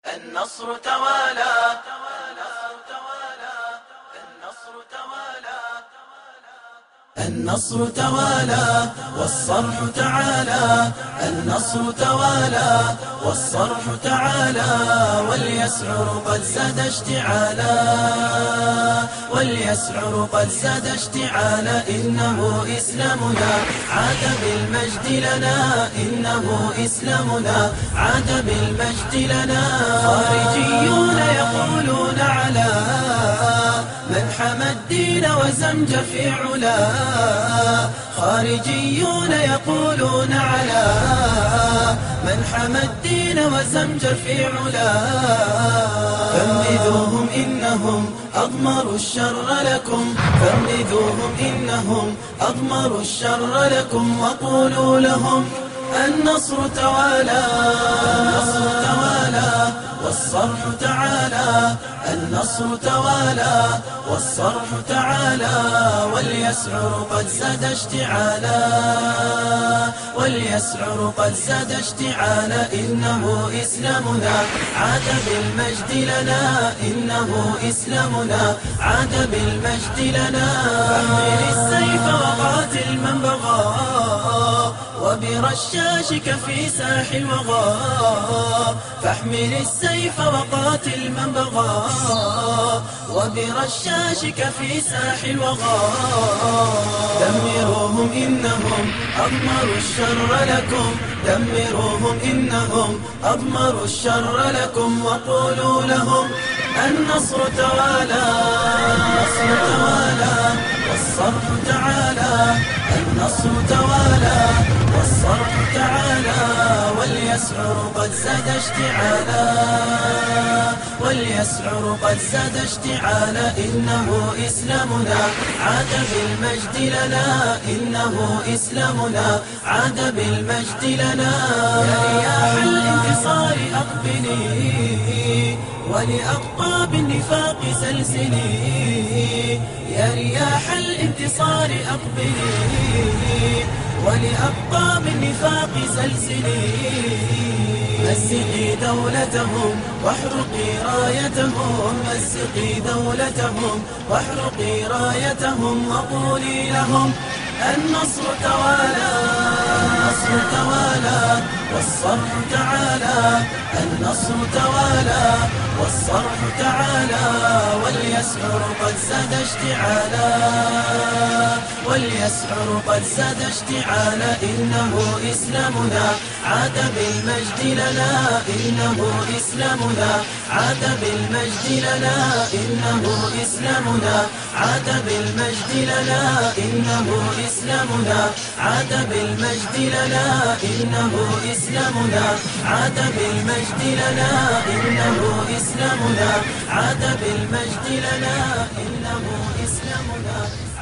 النصر توالى، النصر توالى والصرح تعالى، النصر توالى والصرح تعالى، واليسعر قد زاد اشتعالا، واليسعر قد زاد اشتعالا. إنه إسلامنا عاد بالمجد لنا، إنه إسلامنا عاد بالمجد لنا. خارجيون يقولون على من حمى الدين وزمجر في علا، خارجيون يقولون على من حمى الدين وزمجر في علا. فانبذوهم إنهم أضمروا الشر لكم، فانبذوهم إنهم أضمروا الشر لكم، وقولوا لهم النصر توالى، النصر توالى والصرح تعالى، النصر توالى والصرح تعالى، واليسعر قد زاد اشتعالا، واليسعر قد زاد اشتعالا. إنه إسلامنا عاد بالمجد لنا، إنه إسلامنا عاد بالمجد لنا. فاحمل السيف وقاتل من بغى، وبرشاشك في ساح الوغى، فاحمل السيف وقاتل من بغى، وبرشاشك في ساح الوغى. دمروهم إنهم أضمروا الشر لكم، دمروهم إنهم أضمروا الشر لكم، وقولوا لهم النصر توالى، النصر توالى والصرح تعالى، النصر توالى والصرح تعالى، واليسعر قد زاد اشتعالا، واليسعر قد زاد اشتعالا. إنه إسلامنا عاد بالمجد لنا، إنه إسلامنا عاد بالمجد لنا. يا رياح الانتصار أقبلي، ولأقطاب النفاق سلسلي، يا رياح الانتصار أقبلي، ولأقطاب النفاق سلسلي. مزقي دولتهم واحرقي رايتهم، مزقي دولتهم واحرقي رايتهم، وقولي لهم النصر توالى، النصر توالى والصرح تعالى، النصر توالى والصرح تعالى، واليسعر قد زاد اشتعالا، واليسعر قد زاد اشتعالا. إنه إسلامنا عاد بالمجد لنا، إنه إسلامنا عاد بالمجد لنا، إنه إسلامنا عاد بالمجد لنا، إنه إسلامنا عاد بالمجد لنا، إنه إسلامنا عاد بالمجد لنا، إنه إسلامنا عاد بالمجد لنا، إنه إسلامنا